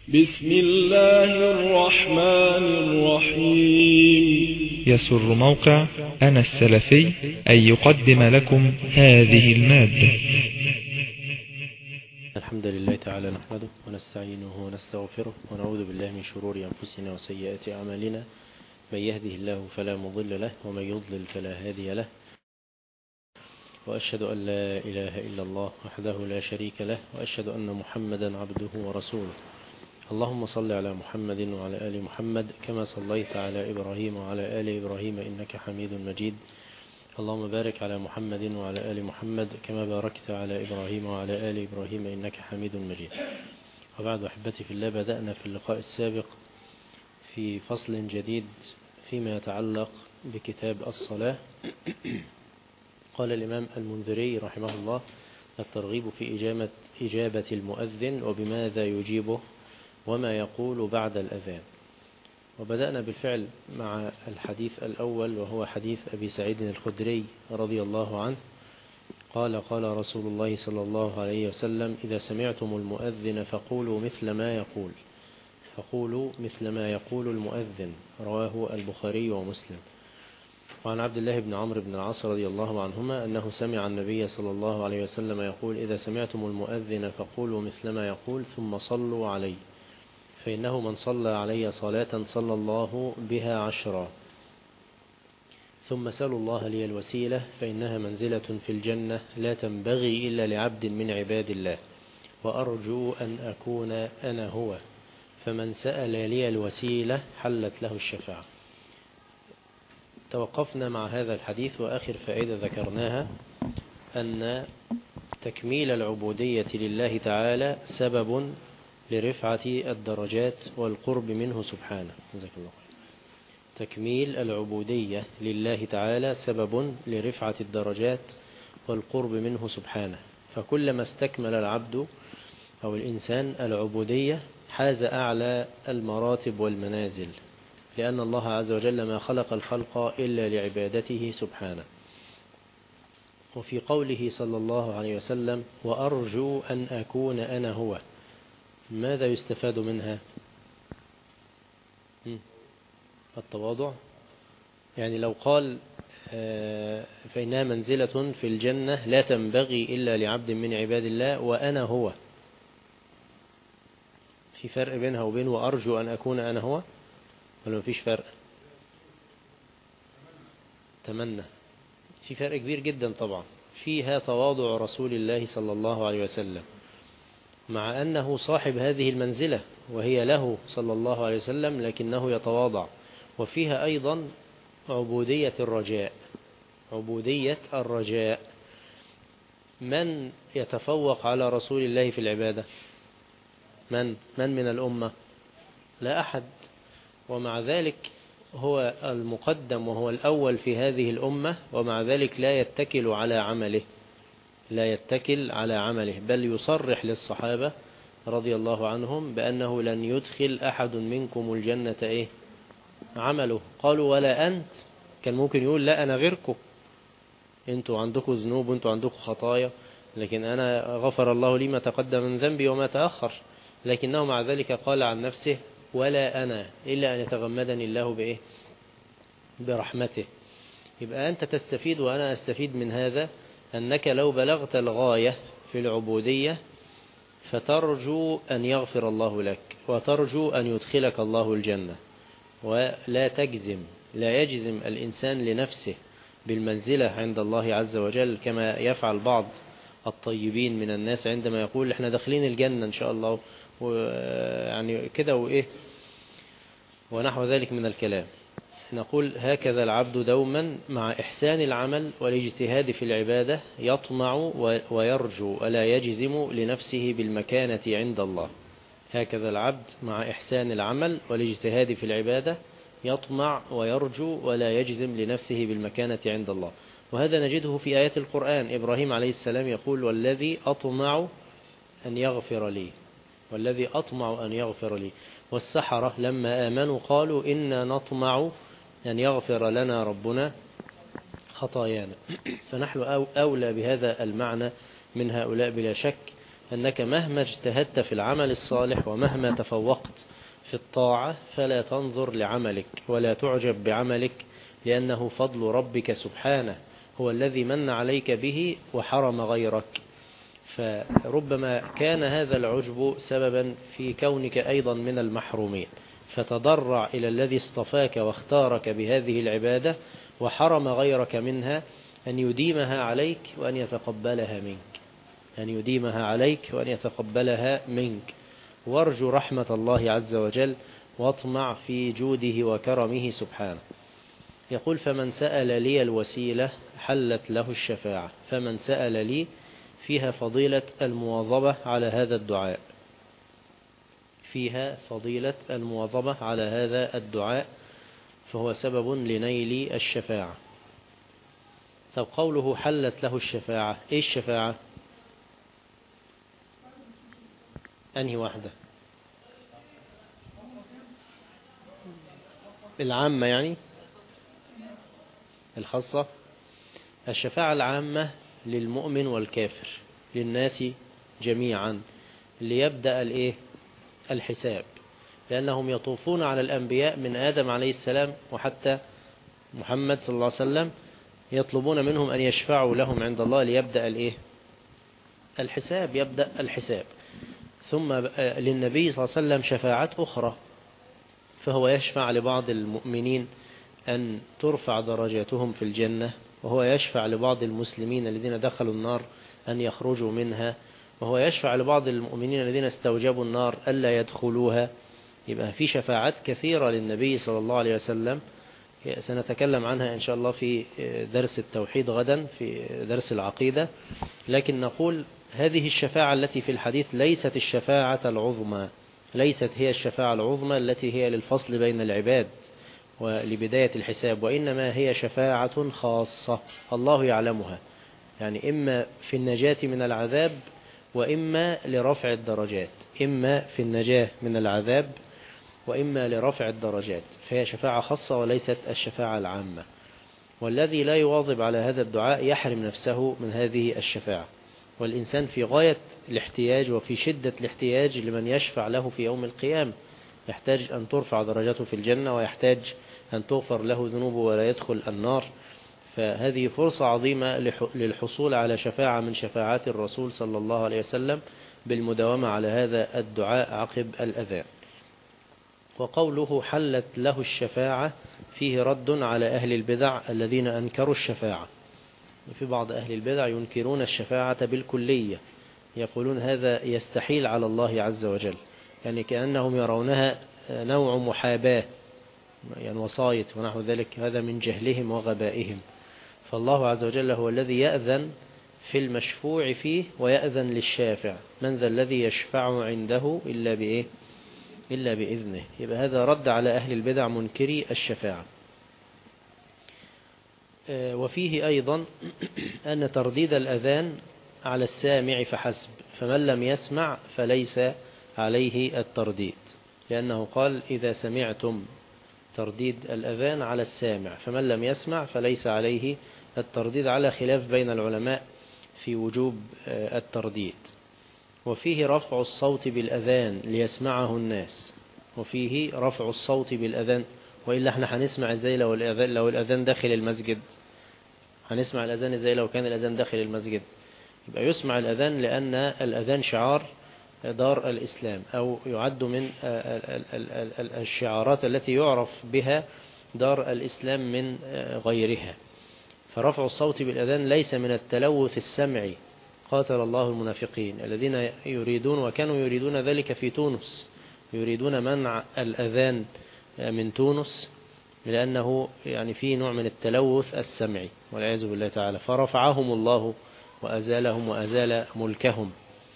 بسم الله الرحمن الرحيم. يسر موقع أنا السلفي أن يقدم لكم هذه المادة. الحمد لله تعالى نحمده ونستعينه ونستغفره ونعوذ بالله من شرور أنفسنا وسيئات أعمالنا. من يهده الله فلا مضل له ومن يضلل فلا هادي له، وأشهد أن لا إله إلا الله وحده لا شريك له، وأشهد أن محمدا عبده ورسوله. اللهم صل على محمد وعلى آل محمد كما صليت على إبراهيم وعلى آل إبراهيم إنك حميد مجيد. اللهم بارك على محمد وعلى آل محمد كما باركت على إبراهيم وعلى آل إبراهيم إنك حميد مجيد. وبعد أحبتي في الله، بدأنا في اللقاء السابق في فصل جديد فيما يتعلق بكتاب الصلاة. قال الإمام المنذري رحمه الله: الترغيب في إجابة المؤذن وبماذا يجيبه وما يقول بعد الأذان. وبدأنا بالفعل مع الحديث الأول، وهو حديث أبي سعيد الخدري رضي الله عنه قال: قال رسول الله صلى الله عليه وسلم: إذا سمعتم المؤذن فقولوا مثل ما يقول المؤذن. رواه البخاري ومسلم. وعن عبد الله بن عمرو بن العاص رضي الله عنهما أنه سمع النبي صلى الله عليه وسلم يقول: إذا سمعتم المؤذن فقولوا مثل ما يقول ثم صلوا علي، فإنه من صلى علي صلاة صلى الله بها 10. ثم سلوا الله لي الوسيلة فإنها منزلة في الجنة لا تنبغي إلا لعبد من عباد الله، وأرجو أن أكون أنا هو، فمن سأل لي الوسيلة حلت له الشفاعة. توقفنا مع هذا الحديث، وآخر فائدة ذكرناها أن تكميل العبودية لله تعالى سبب لرفعة الدرجات والقرب منه سبحانه. جزاك الله خير. تكميل العبودية لله تعالى سبب لرفعة الدرجات والقرب منه سبحانه. فكلما استكمل العبد أو الإنسان العبودية حاز أعلى المراتب والمنازل، لأن الله عز وجل ما خلق الخلق إلا لعبادته سبحانه. وفي قوله صلى الله عليه وسلم: وأرجو أن أكون أنا هو، ماذا يستفاد منها؟ التواضع. يعني لو قال فإنها منزلة في الجنة لا تنبغي إلا لعبد من عباد الله وأنا هو، في فرق بينها وبين وأرجو أن أكون أنا هو، ولا مفيش فرق؟ تمنى. في فرق كبير جدا طبعا. فيها تواضع رسول الله صلى الله عليه وسلم مع أنه صاحب هذه المنزلة وهي له صلى الله عليه وسلم، لكنه يتواضع. وفيها أيضا عبودية الرجاء. عبودية الرجاء. من يتفوق على رسول الله في العبادة؟ من الأمة؟ لا أحد. ومع ذلك هو المقدم وهو الأول في هذه الأمة، ومع ذلك لا يتكل على عمله، بل يصرح للصحابة رضي الله عنهم بأنه لن يدخل أحد منكم الجنة عمله. قالوا: ولا أنت؟ كان ممكن يقول: لا أنا غيركم، أنتوا عندكم ذنوب وأنتوا عندكم خطايا، لكن أنا غفر الله لي ما تقدم من ذنبي وما تأخر. لكنه مع ذلك قال عن نفسه: ولا أنا، إلا أن يتغمدني الله برحمته. يبقى أنت تستفيد وأنا أستفيد من هذا، أنك لو بلغت الغاية في العبودية فترجو أن يغفر الله لك، وترجو أن يدخلك الله الجنة، ولا تجزم. لا يجزم الإنسان لنفسه بالمنزلة عند الله عز وجل كما يفعل بعض الطيبين من الناس عندما يقول: احنا داخلين الجنة إن شاء الله، يعني كده ونحو ذلك من الكلام. نقول: هكذا العبد دوما مع إحسان العمل والاجتهاد في العبادة يطمع ويرجو ولا يجزم لنفسه بالمكانة عند الله. هكذا العبد مع إحسان العمل والاجتهاد في العبادة يطمع ويرجو ولا يجزم لنفسه بالمكانة عند الله. وهذا نجده في آيات القرآن. إبراهيم عليه السلام يقول: والذي أطمع أن يغفر لي. والسحرة لما آمنوا قالوا: إنا نطمع أن يغفر لنا ربنا خطايانا. فنحن أولى بهذا المعنى من هؤلاء بلا شك، أنك مهما اجتهدت في العمل الصالح ومهما تفوقت في الطاعة فلا تنظر لعملك ولا تعجب بعملك، لأنه فضل ربك سبحانه هو الذي من عليك به وحرم غيرك. فربما كان هذا العجب سببا في كونك أيضا من المحرومين، فتضرع إلى الذي اصطفاك واختارك بهذه العبادة وحرم غيرك منها أن يديمها عليك وأن يتقبلها منك، أن يديمها عليك وأن يتقبلها منك. وارجو رحمة الله عز وجل واطمع في جوده وكرمه سبحانه. يقول فمن سأل لي الوسيلة حلت له الشفاعة. فمن سأل لي فيها فضيلة المواظبة على هذا الدعاء، فيها فضيلة المواظبة على هذا الدعاء، فهو سبب لنيل الشفاعة. طب قوله حلت له الشفاعة، ايه الشفاعة؟ أنهي واحدة؟ العامة يعني الخاصة؟ الشفاعة العامة للمؤمن والكافر، للناس جميعا، ليبدأ الحساب، لأنهم يطوفون على الأنبياء من آدم عليه السلام وحتى محمد صلى الله عليه وسلم، يطلبون منهم أن يشفعوا لهم عند الله ليبدأ الحساب، يبدأ الحساب. ثم للنبي صلى الله عليه وسلم شفاعات أخرى، فهو يشفع لبعض المؤمنين أن ترفع درجاتهم في الجنة، وهو يشفع لبعض المسلمين الذين دخلوا النار أن يخرجوا منها، وهو يشفع لبعض المؤمنين الذين استوجبوا النار ألا يدخلوها. يبقى في شفاعات كثيرة للنبي صلى الله عليه وسلم، سنتكلم عنها إن شاء الله في درس التوحيد غدا، في درس العقيدة. لكن نقول هذه الشفاعة التي في الحديث ليست الشفاعة العظمى، ليست هي الشفاعة العظمى التي هي للفصل بين العباد ولبداية الحساب، وإنما هي شفاعة خاصة الله يعلمها، يعني إما في النجاة من العذاب وإما لرفع الدرجات، إما في النجاة من العذاب وإما لرفع الدرجات، فهي شفاعة خاصة وليست الشفاعة العامة. والذي لا يواظب على هذا الدعاء يحرم نفسه من هذه الشفاعة، والإنسان في غاية الاحتياج وفي شدة الاحتياج لمن يشفع له في يوم القيامة، يحتاج أن ترفع درجاته في الجنة، ويحتاج أن تغفر له ذنوبه ولا يدخل النار. فهذه فرصة عظيمة للحصول على شفاعة من شفاعات الرسول صلى الله عليه وسلم بالمداومة على هذا الدعاء عقب الأذان. وقوله حلت له الشفاعة فيه رد على أهل البدع الذين أنكروا الشفاعة. في بعض أهل البدع ينكرون الشفاعة بالكلية، يقولون هذا يستحيل على الله عز وجل، يعني كأنهم يرونها نوع محاباة، يعني وصاية ونحو ذلك، هذا من جهلهم وغبائهم. فالله عز وجل هو الذي يأذن في المشفوع فيه ويأذن للشافع، من ذا الذي يشفع عنده إلا بإذنه. يبقى هذا رد على أهل البدع منكري الشفاعة. وفيه أيضا أن ترديد الأذان على السامع فحسب، فمن لم يسمع فليس عليه الترديد، لأنه قال إذا سمعتم، ترديد الأذان على السامع، فمن لم يسمع فليس عليه الترديد، على خلاف بين العلماء في وجوب الترديد. وفيه رفع الصوت بالأذان ليسمعه الناس، وفيه رفع الصوت بالأذان، وإلا احنا هنسمع ازاي لو الأذان داخل المسجد؟ هنسمع الأذان ازاي لو كان الأذان داخل المسجد؟ يبقى يسمع الأذان، لأن الأذان شعار دار الإسلام، أو يعد من الشعارات التي يعرف بها دار الإسلام من غيرها. فرفع الصوت بالأذان ليس من التلوث السمعي، قاتل الله المنافقين الذين يريدون، وكانوا يريدون ذلك في تونس، يريدون منع الأذان من تونس، لأنه يعني فيه نوع من التلوث السمعي والعياذ بالله تعالى، فرفعهم الله وأزالهم وأزال ملكهم.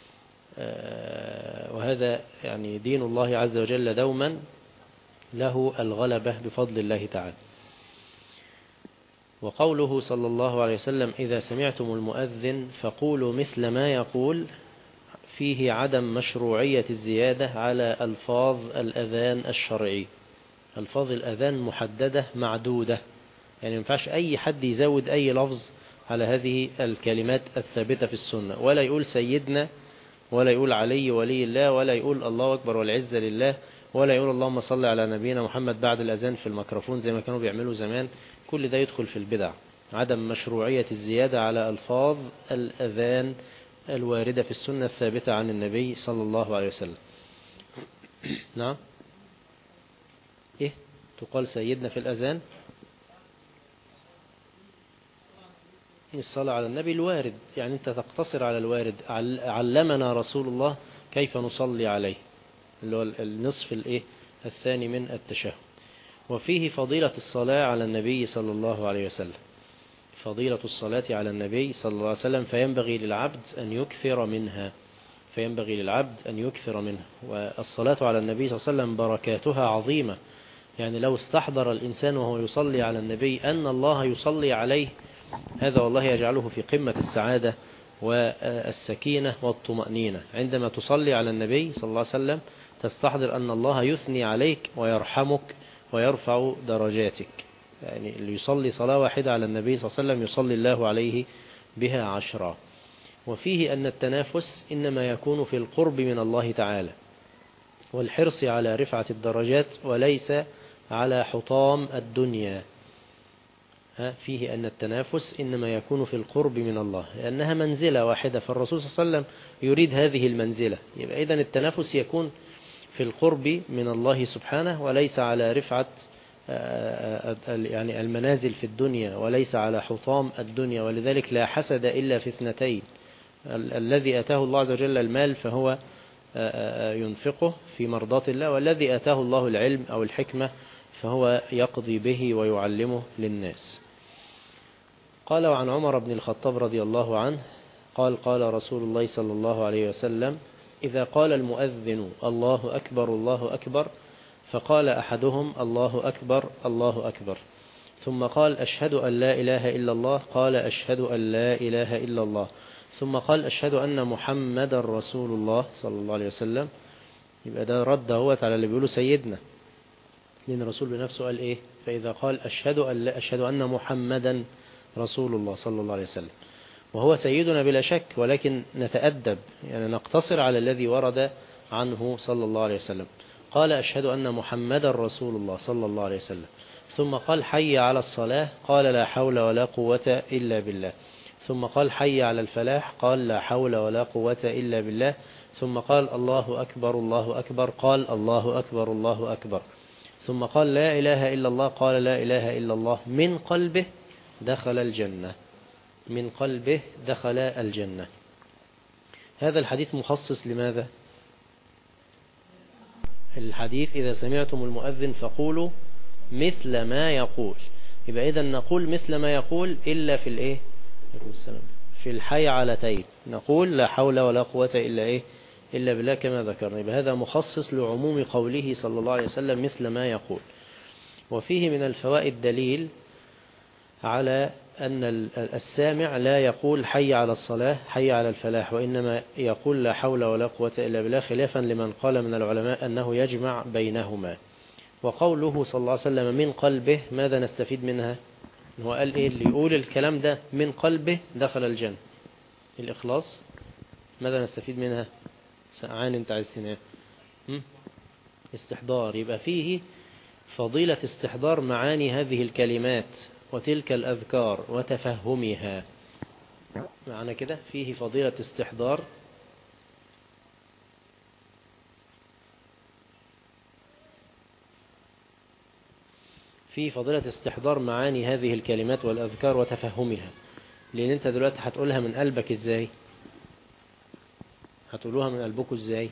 وهذا يعني دين الله عز وجل دوما له الغلبة بفضل الله تعالى. وقوله صلى الله عليه وسلم إذا سمعتم المؤذن فقولوا مثل ما يقول، فيه عدم مشروعية الزيادة على ألفاظ الأذان الشرعي. ألفاظ الأذان محددة معدودة، يعني ما ينفعش أي حد يزود أي لفظ على هذه الكلمات الثابتة في السنة، ولا يقول سيدنا ولا يقول علي ولي الله، ولا يقول الله أكبر والعزة لله، ولا يقول اللهم صل على نبينا محمد بعد الأذان في الميكروفون زي ما كانوا بيعملوا زمان. كل ده يدخل في البدع. عدم مشروعية الزيادة على ألفاظ الأذان الواردة في السنة الثابتة عن النبي صلى الله عليه وسلم. نعم. إيه تقال سيدنا في الأذان؟ الصلاة على النبي الوارد، يعني أنت تقتصر على الوارد. علمنا رسول الله كيف نصلي عليه، اللي هو النصف الثاني من التشهد. وفيه فضيلة الصلاة على النبي صلى الله عليه وسلم، فضيلة الصلاة على النبي صلى الله عليه وسلم، فينبغي للعبد أن يكثر منها، والصلاة على النبي صلى الله عليه وسلم بركاتها عظيمة. يعني لو استحضر الإنسان وهو يصلي على النبي أن الله يصلي عليه، هذا والله يجعله في قمة السعادة والسكينة والطمأنينة. عندما تصلي على النبي صلى الله عليه وسلم تستحضر أن الله يثني عليك ويرحمك ويرفع درجاتك. يعني اللي يصلي صلاة واحدة على النبي صلى الله عليه وسلم يصلي الله عليه بها 10. وفيه أن التنافس إنما يكون في القرب من الله تعالى والحرص على رفعة الدرجات وليس على حطام الدنيا. فيه أن التنافس إنما يكون في القرب من الله لأنها منزلة واحدة، فالرسول صلى الله عليه وسلم يريد هذه المنزلة. يبقى إذن التنافس يكون في القرب من الله سبحانه وليس على رفعة يعني المنازل في الدنيا، وليس على حطام الدنيا. ولذلك لا حسد إلا في اثنتين: الذي أتاه الله عز وجل المال فهو ينفقه في مرضات الله، والذي أتاه الله العلم أو الحكمة فهو يقضي به ويعلمه للناس. قال: وعن عمر بن الخطاب رضي الله عنه قال: قال رسول الله صلى الله عليه وسلم: إذا قال المؤذن الله أكبر الله أكبر، فقال أحدهم الله أكبر الله أكبر، ثم قال أشهد أن لا إله إلا الله، قال أشهد أن لا إله إلا الله، ثم قال أشهد أن محمد رسول الله صلى الله عليه وسلم. يبقى ده رد هوت على اللي بيقولوا سيدنا، لأن الرسول بنفسه قال إيه؟ فإذا قال أشهد أن محمدا رسول الله صلى الله عليه وسلم، وهو سيدنا بلا شك، ولكن نتأدب، يعني نقتصر على الذي ورد عنه صلى الله عليه وسلم. قال أشهد أن محمدا رسول الله صلى الله عليه وسلم، ثم قال حي على الصلاة، قال لا حول ولا قوة إلا بالله، ثم قال حي على الفلاح، قال لا حول ولا قوة إلا بالله، ثم قال الله أكبر الله أكبر، قال الله أكبر الله أكبر، ثم قال لا إله إلا الله، قال لا إله إلا الله. من قلبه دخل الجنة، من قلبه دخل الجنة. هذا الحديث مخصص لماذا؟ الحديث إذا سمعتم المؤذن فقولوا مثل ما يقول. يبقى إذا نقول مثل ما يقول إلا في الإيه؟ في الحي علتين نقول لا حول ولا قوة إلا بالله كما ذكرنا. يبقى هذا مخصص لعموم قوله صلى الله عليه وسلم مثل ما يقول. وفيه من الفوائد دليل على أن السامع لا يقول حي على الصلاة حي على الفلاح، وإنما يقول لا حول ولا قوة إلا بالله، خلافا لمن قال من العلماء أنه يجمع بينهما. وقوله صلى الله عليه وسلم من قلبه، ماذا نستفيد منها؟ هو قال إيه؟ اللي يقول الكلام ده من قلبه دخل الجنة. الإخلاص ماذا نستفيد منها؟ سأعان انت عايز تنام. استحضار. يبقى فيه فضيلة استحضار معاني هذه الكلمات وتلك الأذكار وتفهمها. معنى كده فيه فضيلة استحضار معاني هذه الكلمات والأذكار وتفهمها. لأن انت دلوقتي هتقولها من قلبك ازاي؟ هتقولوها من قلبكم ازاي؟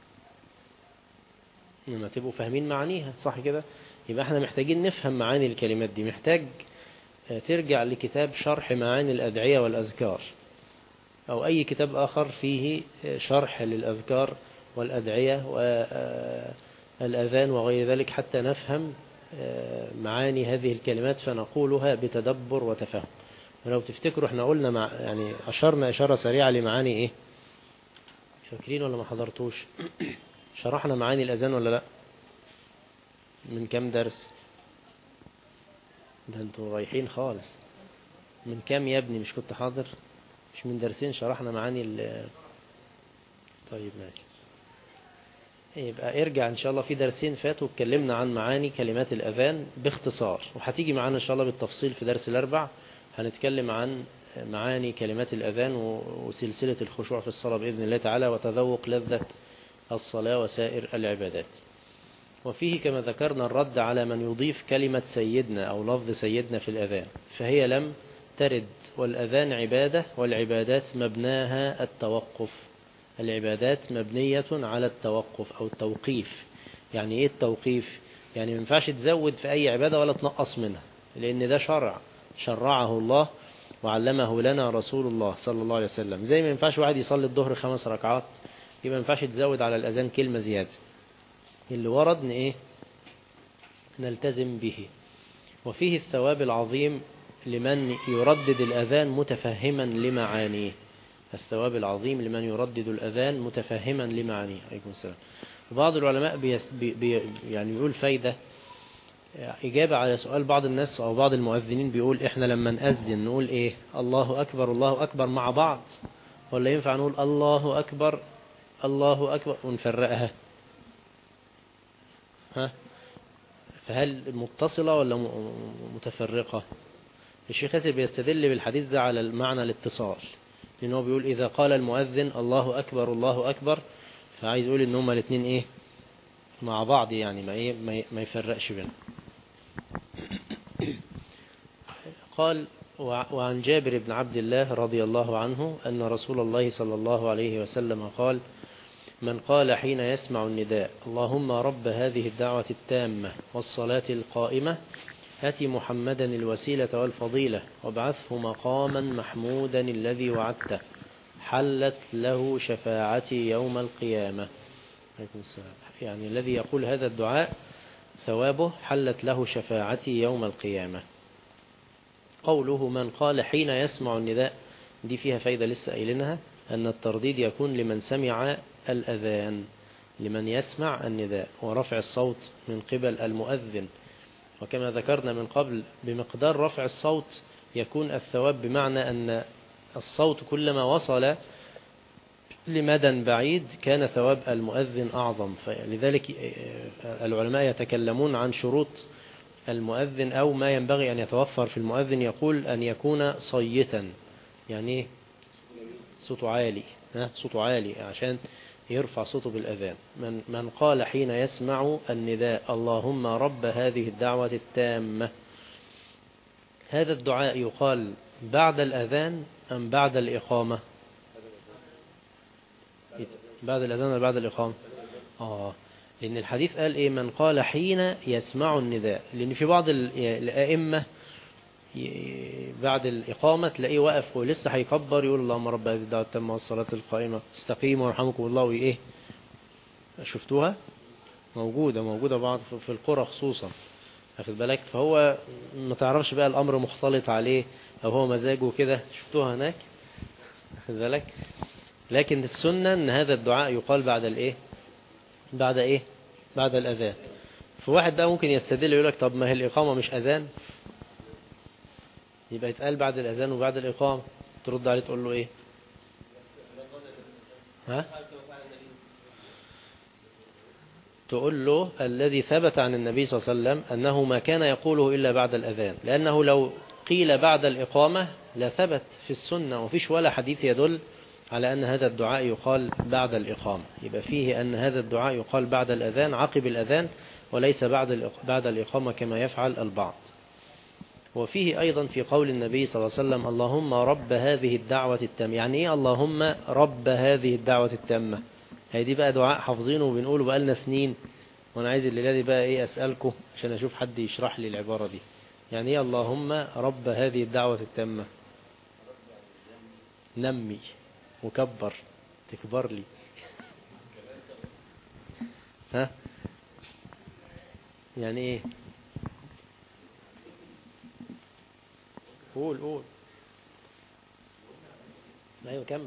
لما تبقوا فاهمين معانيها، صح كده؟ يبقى احنا محتاجين نفهم معاني الكلمات دي. محتاج ترجع لكتاب شرح معاني الأدعية والأذكار أو أي كتاب آخر فيه شرح للأذكار والأدعية والأذان وغير ذلك، حتى نفهم معاني هذه الكلمات فنقولها بتدبر وتفهم. ولو تفتكروا احنا قلنا يعني أشرنا إشارة سريعة لمعاني ايه؟ فاكرين ولا ما حضرتوش؟ شرحنا معاني الأذان ولا لا؟ من كم درس؟ ده انتوا رايحين خالص. من كام يا ابني؟ مش كنت حاضر؟ مش من درسين شرحنا معاني طيب ماشي. يبقى ارجع إن شاء الله في درسين فاتوا اتكلمنا عن معاني كلمات الأذان باختصار، وهتيجي معانا إن شاء الله بالتفصيل في درس الأربع. هنتكلم عن معاني كلمات الأذان وسلسلة الخشوع في الصلاة بإذن الله تعالى، وتذوق لذة الصلاة وسائر العبادات. وفيه كما ذكرنا الرد على من يضيف كلمة سيدنا أو لفظ سيدنا في الأذان، فهي لم ترد، والأذان عبادة، والعبادات مبناها التوقف. العبادات مبنية على التوقف أو التوقيف. يعني إيه التوقيف؟ يعني ما ينفعش تزود في أي عبادة ولا تنقص منها، لأن ده شرع شرعه الله وعلمه لنا رسول الله صلى الله عليه وسلم. زي ما ينفعش واحد يصلي الظهر 5 ركعات، يبقى ما ينفعش تزود على الأذان كلمة زيادة. اللي ورد إيه؟ نلتزم به. وفيه الثواب العظيم لمن يردد الأذان متفهما لمعانيه. الثواب العظيم لمن يردد الأذان متفهما لمعانيه. عليكم السلام. وبعض العلماء يعني يقول فايدة إجابة على سؤال بعض الناس أو بعض المؤذنين، بيقول إحنا لما نأذن نقول إيه؟ الله أكبر الله أكبر مع بعض، ولا ينفع نقول الله أكبر الله أكبر ونفرقها؟ فهل متصلة ولا متفرقة؟ الشيخ ياسر بيستدل بالحديث ده على المعنى الاتصال، لأنه بيقول إذا قال المؤذن الله أكبر الله أكبر، فعايز يقول إن هما الاثنين إيه؟ مع بعض، يعني ما يفرقش بينهم. قال وعن جابر بن عبد الله رضي الله عنه أن رسول الله صلى الله عليه وسلم قال: من قال حين يسمع النداء اللهم رب هذه الدعوة التامة والصلاة القائمة آت محمدا الوسيلة والفضيلة وابعثه مقاما محمودا الذي وعدته حلت له شفاعتي يوم القيامة. يعني الذي يقول هذا الدعاء ثوابه حلت له شفاعتي يوم القيامة. قوله من قال حين يسمع النداء، دي فيها فايدة لسه قايلينها، أن الترديد يكون لمن سمع الأذان، لمن يسمع النداء، ورفع الصوت من قبل المؤذن. وكما ذكرنا من قبل بمقدار رفع الصوت يكون الثواب، بمعنى أن الصوت كلما وصل لمدى بعيد كان ثواب المؤذن أعظم. فلذلك العلماء يتكلمون عن شروط المؤذن أو ما ينبغي أن يتوفر في المؤذن. يقول أن يكون صيتا، يعني صوته عالي، صوته عالي عشان يرفع صوته بالأذان. من قال حين يسمع النداء اللهم رب هذه الدعوة التامة، هذا الدعاء يقال بعد الأذان أم بعد الإقامة؟ بعد الأذان ولا بعد الإقامة؟ لأن الحديث قال إيه؟ من قال حين يسمع النداء. لأن في بعض الأئمة بعد الإقامة تلاقيه واقف ولسه هيكبر يقول اللهم رب هذه الدعوة التامة والصلاة القائمة استقيموا ورحمكم الله. وإيه؟ شفتوها؟ موجودة بعض في القرى خصوصا، أخذ بالك؟ فهو ما تعرفش بقى الأمر مختلط عليه أو هو مزاجه كده، شفتوها هناك، أخذ بالك؟ لكن السنة أن هذا الدعاء يقال بعد الإيه؟ بعد الأذان. فواحد ده ممكن يستدل يقول لك طب ما هي الإقامة مش أذان، يبقى يتقال بعد الأذان وبعد الإقامة. ترد عليه تقول له إيه؟ تقول له الذي ثبت عن النبي صلى الله عليه وسلم أنه ما كان يقوله إلا بعد الأذان، لأنه لو قيل بعد الإقامة لا ثبت في السنة، وفيش ولا حديث يدل على أن هذا الدعاء يقال بعد الإقامة. يبقى فيه أن هذا الدعاء يقال بعد الأذان عقب الأذان، وليس بعد الإقامة كما يفعل البعض. وفيه أيضا في قول النبي صلى الله عليه وسلم اللهم رب هذه الدعوة التامة. يعني إيه اللهم رب هذه الدعوة التامة؟ هي دي بقى دعاء حافظينه وبنقوله بقالنا سنين، وأنا عايز الليلة دي بقى إيه أسألكم عشان أشوف حد يشرح لي العبارة دي. يعني إيه اللهم رب هذه الدعوة التامة؟ نمي وكبر، تكبر لي. يعني إيه؟ قول. أيوة كمل.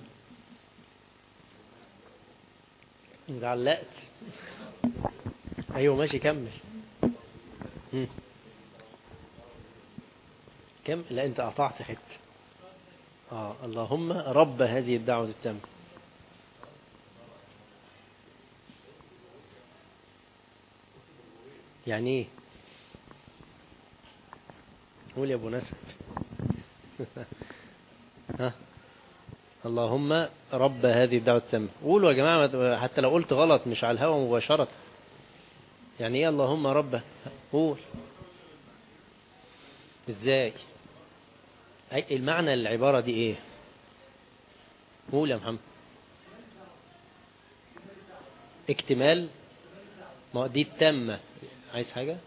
انت علقت. ايوه ماشي كمل. كم؟ لا انت قطعت حته. اللهم رب هذه الدعوة التامة. يعني ايه؟ قول يا ابو نسب. ها، اللهم رب هذه الدعوة التامة. قولوا يا جماعة حتى لو قلت غلط، مش على الهوى مباشرة. يعني ايه اللهم رب؟ قول ازاي؟ المعنى العبارة دي ايه؟ قول يا محمد. اكتمال. ما دي التامة. عايز حاجة؟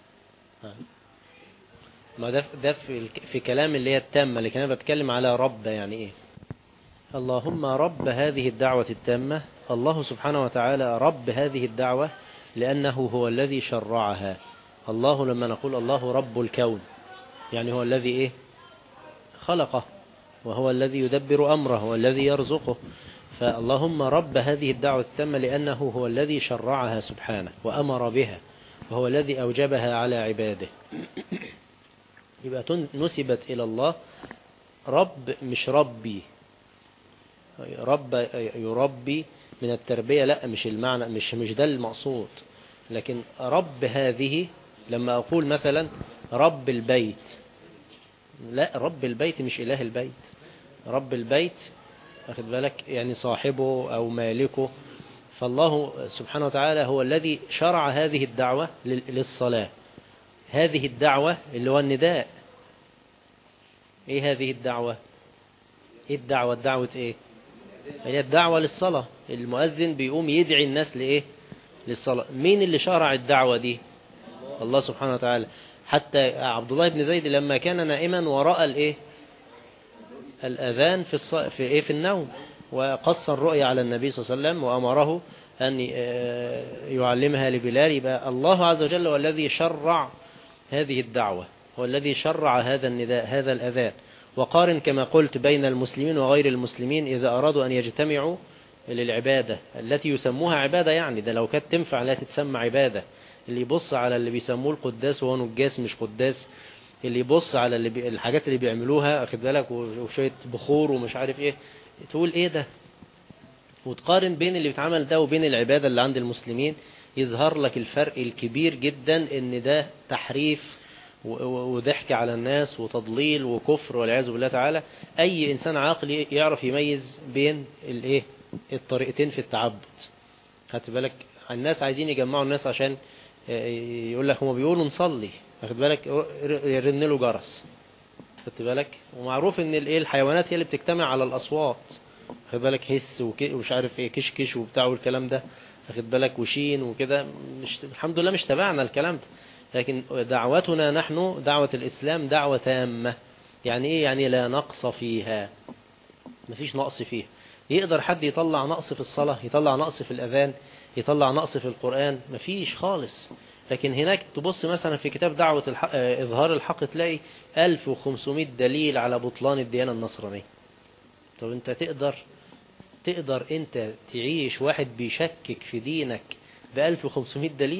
ما ده في كلام اللي هي التامة، لكن انا بتكلم على رب يعني ايه. اللهم رب هذه الدعوة التامة. الله سبحانه وتعالى رب هذه الدعوة لأنه هو الذي شرعها. الله لما نقول الله رب الكون يعني هو الذي ايه؟ خلقه، وهو الذي يدبر أمره والذي يرزقه. فاللهم رب هذه الدعوة التامة لأنه هو الذي شرعها سبحانه وأمر بها، وهو الذي أوجبها على عباده. يبقى نسبت إلى الله رب، مش ربي. رب يربي من التربية، لا مش المعنى، مش ده المقصود. لكن رب هذه لما أقول مثلا رب البيت، لا، رب البيت مش إله البيت. رب البيت أخذ بالك يعني صاحبه أو مالكه. فالله سبحانه وتعالى هو الذي شرع هذه الدعوة للصلاة. هذه الدعوة اللي هو النداء. ايه هذه الدعوة؟ ايه الدعوة؟ الدعوة ايه؟ هي الدعوة للصلاة. المؤذن بيقوم يدعي الناس لإيه؟ للصلاة. مين اللي شرع الدعوة دي؟ الله سبحانه وتعالى. حتى عبد الله بن زيد لما كان نائما ورأى الإيه؟ الأذان في النوم، وقص الرؤيا على النبي صلى الله عليه وسلم وأمره أن يعلمها لبلال. يبقى الله عز وجل هو الذي شرع هذه الدعوة، هو الذي شرع هذا النداء، هذا الأذان. وقارن كما قلت بين المسلمين وغير المسلمين إذا أرادوا أن يجتمعوا للعبادة التي يسموها عبادة. يعني ده لو كانت تنفع لا تتسمى عبادة. اللي يبص على اللي بيسموه القداس وهو نجاس مش قداس، اللي يبص على الحاجات اللي بيعملوها أخذ بالك وشوية بخور ومش عارف إيه، تقول إيه ده؟ وتقارن بين اللي بيتعمل ده وبين العبادة اللي عند المسلمين، يظهر لك الفرق الكبير جدا، إن ده تحريف وضحك على الناس وتضليل وكفر والعياذ بالله تعالى. أي إنسان عاقل يعرف يميز بين الإيه؟ الطريقتين في التعبد. خدت بالك؟ الناس عايزين يجمعوا الناس عشان يقول لك هم بيقولوا نصلي، خدت بالك؟ يرن له جرس. خدت بالك؟ ومعروف ان الايه الحيوانات هي اللي بتجتمع على الأصوات. خدت بالك؟ هس ومش عارف ايه، كشكش وبتاع والكلام ده. خدت بالك؟ وشين وكده. مش الحمد لله مش تبعنا الكلام ده. لكن دعوتنا نحن دعوة الإسلام دعوة تامة. يعني ايه؟ يعني لا نقص فيها، مفيش نقص فيها. يقدر حد يطلع نقص في الصلاة، يطلع نقص في الأذان، يطلع نقص في القرآن؟ مفيش خالص. لكن هناك تبص مثلا في كتاب دعوة إظهار الحق تلاقي 1500 دليل على بطلان الديانة النصرانية. طب انت تقدر انت تعيش واحد بيشكك في دينك ب1500 دليل؟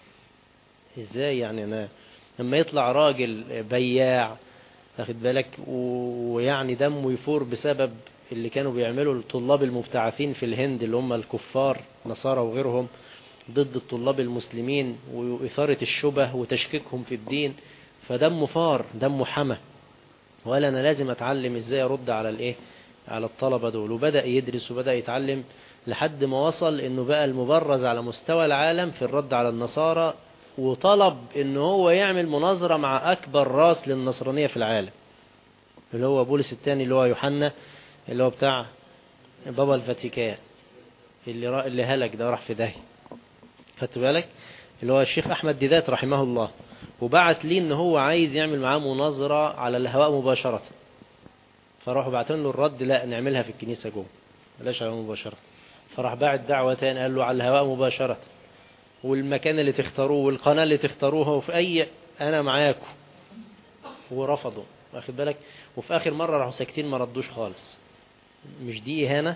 ازاي يعني؟ انا لما يطلع راجل بياع واخد بالك ويعني دمه يفور بسبب اللي كانوا بيعملوا الطلاب المبتعثين في الهند اللي هم الكفار نصارى وغيرهم ضد الطلاب المسلمين وإثارة الشبه وتشكيكهم في الدين، فدمه فار، دمه حمى، وقال أنا لازم أتعلم إزاي أرد على الإيه؟ على الطلبة دول. وبدأ يدرس وبدأ يتعلم لحد ما وصل إنه بقى المبرز على مستوى العالم في الرد على النصارى، وطلب إنه هو يعمل مناظرة مع أكبر راس للنصرانية في العالم اللي هو بولس الثاني، اللي هو يوحنا، اللي هو بتاع بابا الفاتيكان اللي هلك ده راح في داهية. خدت بالك؟ اللي هو الشيخ أحمد ديدات رحمه الله. وبعت لي إن هو عايز يعمل معاه مناظرة على الهواء مباشرة، فراحوا بعتين له الرد لا نعملها في الكنيسة جوه، بلاش على مباشرة. فراح باعت دعوة تاني قال له على الهواء مباشرة، والمكان اللي تختاروه والقناة اللي تختاروها وفي أي أنا معاكم. ورفضوا، واخد بالك؟ وفي آخر مرة راحوا ساكتين ما ردوش خالص. مش دي إهانة؟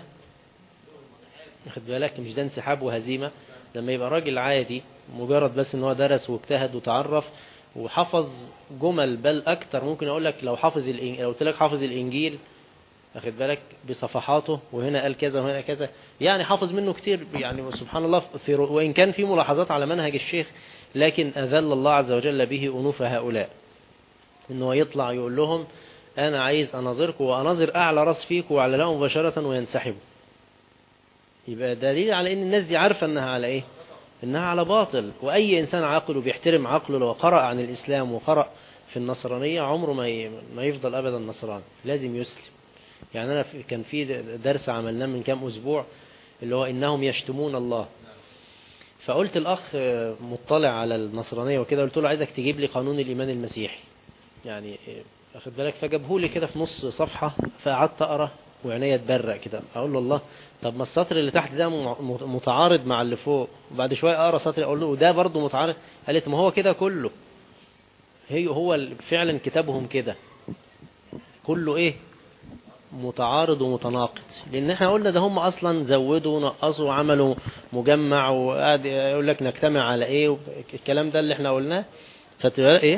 واخد بالك؟ مش ده انسحاب وهزيمة؟ لما يبقى راجل عادي مجرد بس ان هو درس واجتهد وتعرف وحفظ جمل، بل اكتر ممكن اقول لك لو حافظ لو قلت لك حافظ الانجيل أخذ بالك بصفحاته، وهنا قال كذا وهنا كذا، يعني حافظ منه كتير يعني سبحان الله. وإن كان في ملاحظات على منهج الشيخ، لكن أذل الله عز وجل به أنوف هؤلاء، إنه يطلع يقول لهم أنا عايز أناظركم وأناظر أعلى رأس فيكم وعلى لا مباشرة وينسحبوا. يبقى دليل على إن الناس دي عارفة إنها على إيه، إنها على باطل. وأي إنسان عاقل وبيحترم عقله لو قرأ عن الإسلام وقرأ في النصرانية عمره ما يفضل أبدا نصراني، لازم يسلم. يعني أنا كان في درس عملناه من كام أسبوع اللي هو إنهم يشتمون الله، فقلت الأخ مطلع على النصرانية وكده، قلت له عايزك تجيب لي قانون الإيمان المسيحي يعني أخذ بالك، فجابه لي كده في نص صفحة، فقعدت أقرأ وعينيا تبرق كده، أقول له الله، طب ما السطر اللي تحت ده متعارض مع اللي فوق. وبعد شوية أقرأ سطر أقول له وده برضه متعارض. قالت ما هو كده كله، هو فعلا كتابهم كده كله إيه، متعارض ومتناقض. لأن احنا قلنا ده هم أصلا زودوا ونقصوا وعملوا مجمع، وقاعد يقول لك نجتمع على إيه، الكلام ده اللي احنا قلناه. فتبقى إيه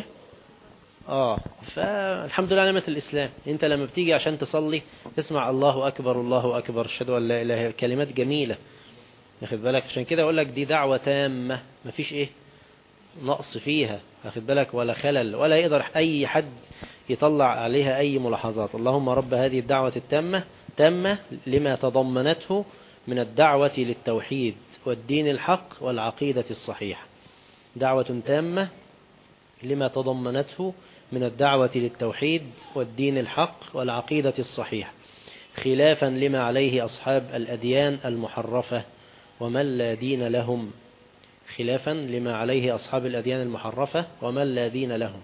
فالحمد لله نعمة الإسلام. انت لما بتيجي عشان تصلي تسمع الله أكبر الله أكبر أشهد أن لا إله إلا الله، كلمات جميلة واخد بالك. عشان كده أقول لك دي دعوة تامة مفيش إيه نقص فيها واخد بالك، ولا خلل، ولا يقدر أي حد يطلع عليها أي ملاحظات. اللهم رب هذه الدعوة التامة تامة لما تضمنته من الدعوة للتوحيد والدين الحق والعقيدة الصحيحة. دعوة تامة لما تضمنته من الدعوة للتوحيد والدين الحق والعقيدة الصحيحة، خلافا لما عليه أصحاب الأديان المحرفة ومن لا دين لهم. خلافا لما عليه أصحاب الأديان المحرفة ومن لا دين لهم.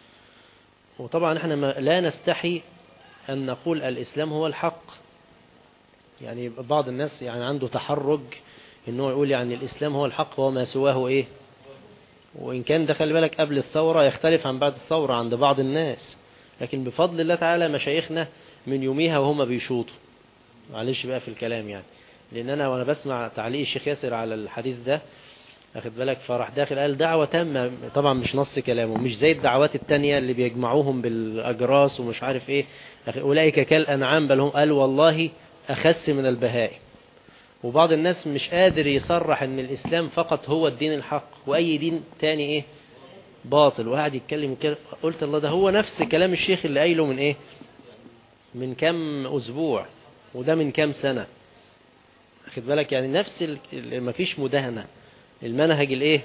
وطبعا احنا لا نستحي أن نقول الإسلام هو الحق. يعني بعض الناس يعني عنده تحرج إنه يقول يعني الإسلام هو الحق وما سواه إيه. وإن كان ده خلي بالك قبل الثورة يختلف عن بعد الثورة عند بعض الناس، لكن بفضل الله تعالى مشايخنا من يوميها وهم بيشوطوا. معلش بقى في الكلام يعني، لأن أنا وأنا بسمع تعليق الشيخ ياسر على الحديث ده أخذ بالك، فرح داخل قال دعوة تامة. طبعا مش نص كلامه، مش زي الدعوات التانية اللي بيجمعوهم بالأجراس ومش عارف إيه، أولئك كالأنعام بل هم، قال والله أخس من البهائم. وبعض الناس مش قادر يصرح ان الاسلام فقط هو الدين الحق واي دين تاني ايه باطل، وقاعد يتكلم كده. قلت الله، ده هو نفس كلام الشيخ اللي قايله من ايه، من كام اسبوع، وده من كام سنة خد بالك. يعني نفس مفيش مداهنة. المنهج الايه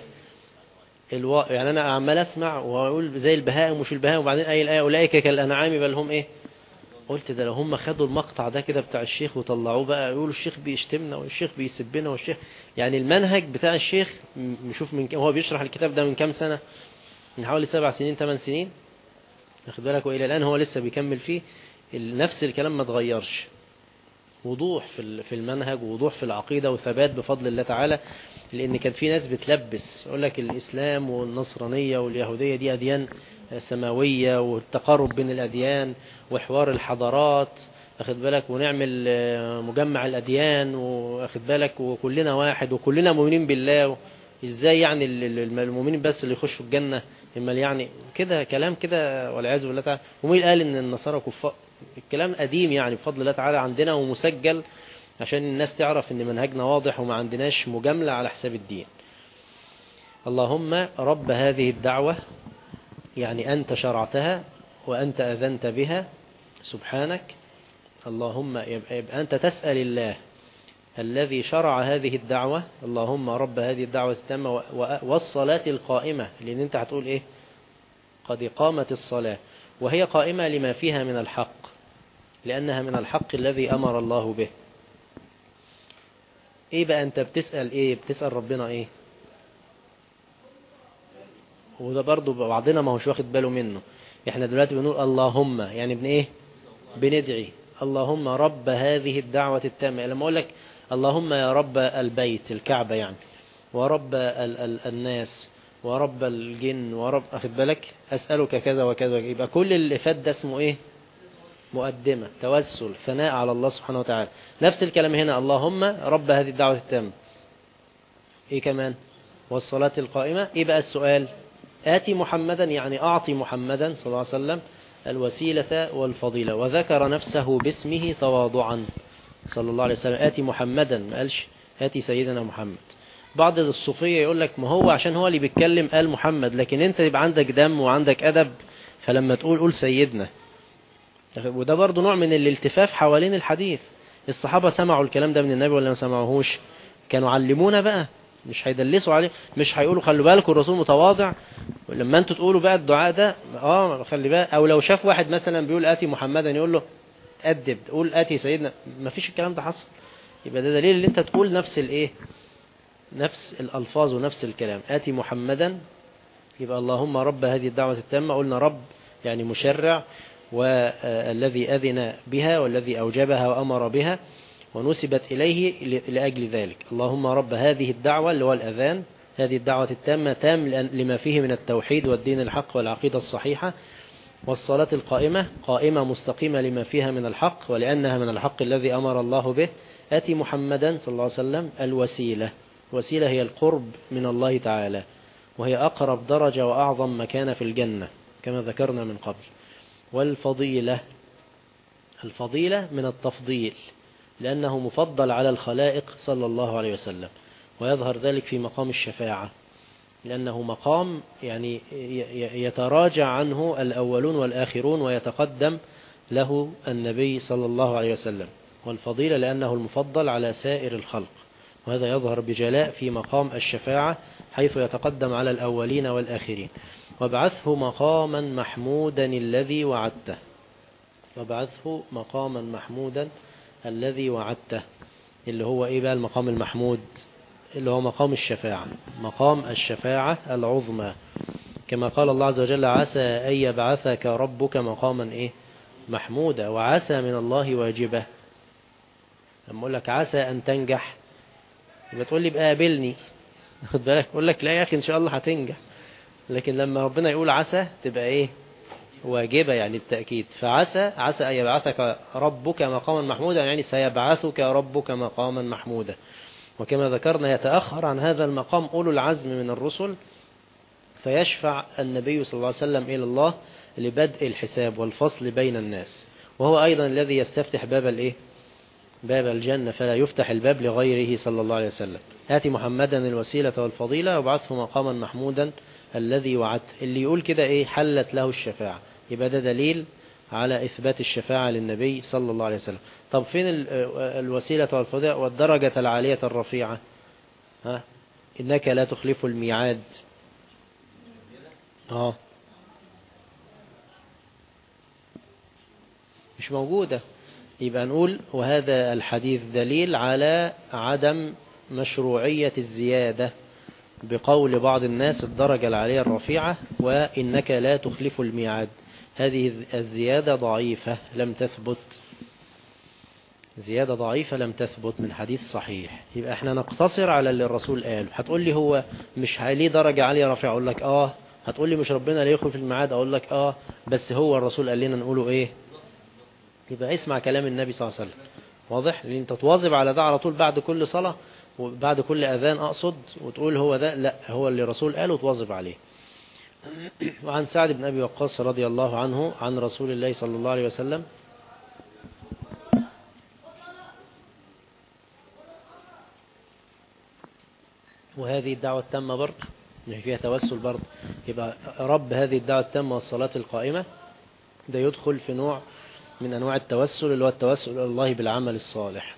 يعني انا عمال اسمع واقول زي البهائم ومش البهائم، وبعدين اي الايه اولئك كالانعام بل هم ايه. قلت ده لو هم خدوا المقطع ده كده بتاع الشيخ وطلعوه بقى يقولوا الشيخ بيشتمنا والشيخ بيسبنا والشيخ، يعني المنهج بتاع الشيخ نشوف من هو بيشرح الكتاب ده من كام سنة، من حوالي 7 سنين 8 سنين واخد بالك، وإلى الآن هو لسه بيكمل فيه نفس الكلام ما اتغيرش. وضوح في المنهج ووضوح في العقيدة وثبات بفضل الله تعالى. لأن كان في ناس بتلبس يقول لك الإسلام والنصرانية واليهودية دي أديان سماوية، والتقارب بين الأديان وحوار الحضارات واخد بالك، ونعمل مجمع الأديان واخد بالك، وكلنا واحد وكلنا مؤمنين بالله. ازاي يعني المؤمنين بس اللي يخشوا الجنة، اما يعني كده كلام كده والعياذ بالله تعالى. ومين قال ان النصارى كفار؟ الكلام قديم يعني بفضل الله تعالى عندنا ومسجل عشان الناس تعرف ان منهجنا واضح وما عندناش مجاملة على حساب الدين. اللهم رب هذه الدعوة، يعني أنت شرعتها وأنت أذنت بها سبحانك. اللهم يبقى أنت تسأل الله الذي شرع هذه الدعوة، اللهم رب هذه الدعوة التامة والصلاة القائمة، لأن أنت هتقول إيه، قد قامت الصلاة وهي قائمة لما فيها من الحق، لأنها من الحق الذي أمر الله به. إيه بقى أنت بتسأل إيه، بتسأل ربنا إيه؟ وده برضو بعضنا ما هوش واخد باله منه. احنا دلوقتي بنقول اللهم، يعني إيه، بندعي اللهم رب هذه الدعوة التامة. لما أقول لك اللهم يا رب البيت الكعبة يعني، ورب الناس ورب الجن ورب أخذ بالك أسألك كذا وكذا، يبقى كل اللي فات ده اسمه إيه، مقدمة توسل ثناء على الله سبحانه وتعالى. نفس الكلام هنا اللهم رب هذه الدعوة التامة. إيه كمان، والصلاة القائمة. إيه بقى السؤال، آتي محمدا يعني أعطي محمدا صلى الله عليه وسلم الوسيلة والفضيلة، وذكر نفسه باسمه تواضعا صلى الله عليه وسلم. آتي محمدا، ما قالش آتي سيدنا محمد. بعض الصوفية يقول لك ما هو عشان هو اللي بيتكلم قال محمد، لكن انت يبقى عندك دم وعندك أدب، فلما قول سيدنا. وده برضو نوع من الالتفاف حوالين الحديث. الصحابة سمعوا الكلام ده من النبي ولا ما سمعوهوش؟ كانوا علمونا بقى، مش هيدلسوا عليه، مش هيقولوا خلوا بالكم الرسول متواضع لما انتوا تقولوا بقى الدعاء ده خلي بالك. او لو شاف واحد مثلا بيقول آتي محمدا يقول له أدب، قول آتي سيدنا. ما فيش الكلام ده حصل. يبقى ده دليل ان انت تقول نفس الايه، نفس الألفاظ ونفس الكلام. آتي محمدا، يبقى اللهم رب هذه الدعوة التامة. قلنا رب يعني مشرع، والذي أذن بها والذي أوجبها وأمر بها ونسبت إليه لأجل ذلك. اللهم رب هذه الدعوة اللي هو الأذان، هذه الدعوة التامة، تام لما فيه من التوحيد والدين الحق والعقيدة الصحيحة، والصلاة القائمة قائمة مستقيمة لما فيها من الحق ولأنها من الحق الذي أمر الله به. آتي محمدا صلى الله عليه وسلم الوسيلة. الوسيلة هي القرب من الله تعالى، وهي أقرب درجة وأعظم مكان في الجنة كما ذكرنا من قبل. والفضيلة، الفضيلة من التفضيل، لأنه مفضل على الخلائق صلى الله عليه وسلم، ويظهر ذلك في مقام الشفاعة، لأنه مقام يعني يتراجع عنه الأولون والآخرون ويتقدم له النبي صلى الله عليه وسلم. والفضيلة لأنه المفضل على سائر الخلق، وهذا يظهر بجلاء في مقام الشفاعة حيث يتقدم على الأولين والآخرين. وابعثه مقاما محمودا الذي وعدته. وابعثه مقاما محمودا الذي وعدته، اللي هو إيه بقى المقام المحمود؟ اللي هو مقام الشفاعة، مقام الشفاعة العظمى، كما قال الله عز وجل عسى أن يبعثك ربك مقاما إيه محمودا. وعسى من الله واجبة. لما أقول لك عسى أن تنجح يبقى تقول لي بقى قابلني، خد بالك، أقول لك لا يا أخي إن شاء الله هتنجح. لكن لما ربنا يقول عسى تبقى إيه واجبة، يعني التأكيد. فعسى، عسى أن يبعثك ربك مقاما محمودا، يعني سيبعثك ربك مقاما محمودا. وكما ذكرنا يتأخر عن هذا المقام أولو العزم من الرسل، فيشفع النبي صلى الله عليه وسلم إلى الله لبدء الحساب والفصل بين الناس، وهو أيضا الذي يستفتح باب الإيه؟ باب الجنة، فلا يفتح الباب لغيره صلى الله عليه وسلم. آتي محمدا الوسيلة والفضيلة وابعثه مقاما محمودا الذي وعدته. اللي يقول كده إيه حلت له الشفاعة، يبقى ده دليل على إثبات الشفاعة للنبي صلى الله عليه وسلم. طب فين الوسيلة والفضيلة والدرجة العالية الرفيعة؟ إنك لا تخلف الميعاد. مش موجودة. يبقى نقول وهذا الحديث دليل على عدم مشروعية الزيادة بقول بعض الناس الدرجة العالية الرفيعة وإنك لا تخلف الميعاد. هذه الزيادة ضعيفة لم تثبت، زيادة ضعيفة لم تثبت من حديث صحيح. يبقى احنا نقتصر على اللي الرسول قاله. هتقول لي هو مش ليه درجة عالية رفيعة، اقول لك هتقول لي مش ربنا ليه يخلف الميعاد، اقول لك بس هو الرسول قال لنا نقوله ايه. يبقى اسمع كلام النبي صلى الله عليه وسلم، واضح؟ لان انت تواظب على ده على طول بعد كل صلاة وبعد كل اذان اقصد، وتقول هو ده، لا هو اللي الرسول قاله وتواظب عليه. وعن سعد بن أبي وقاص رضي الله عنه عن رسول الله صلى الله عليه وسلم وهذه الدعوة التامة برضه فيها توسل برضه، يبقى رب هذه الدعوة التامة والصلاة القائمة ده يدخل في نوع من أنواع التوسل اللي هو التوسل إلى الله بالعمل الصالح.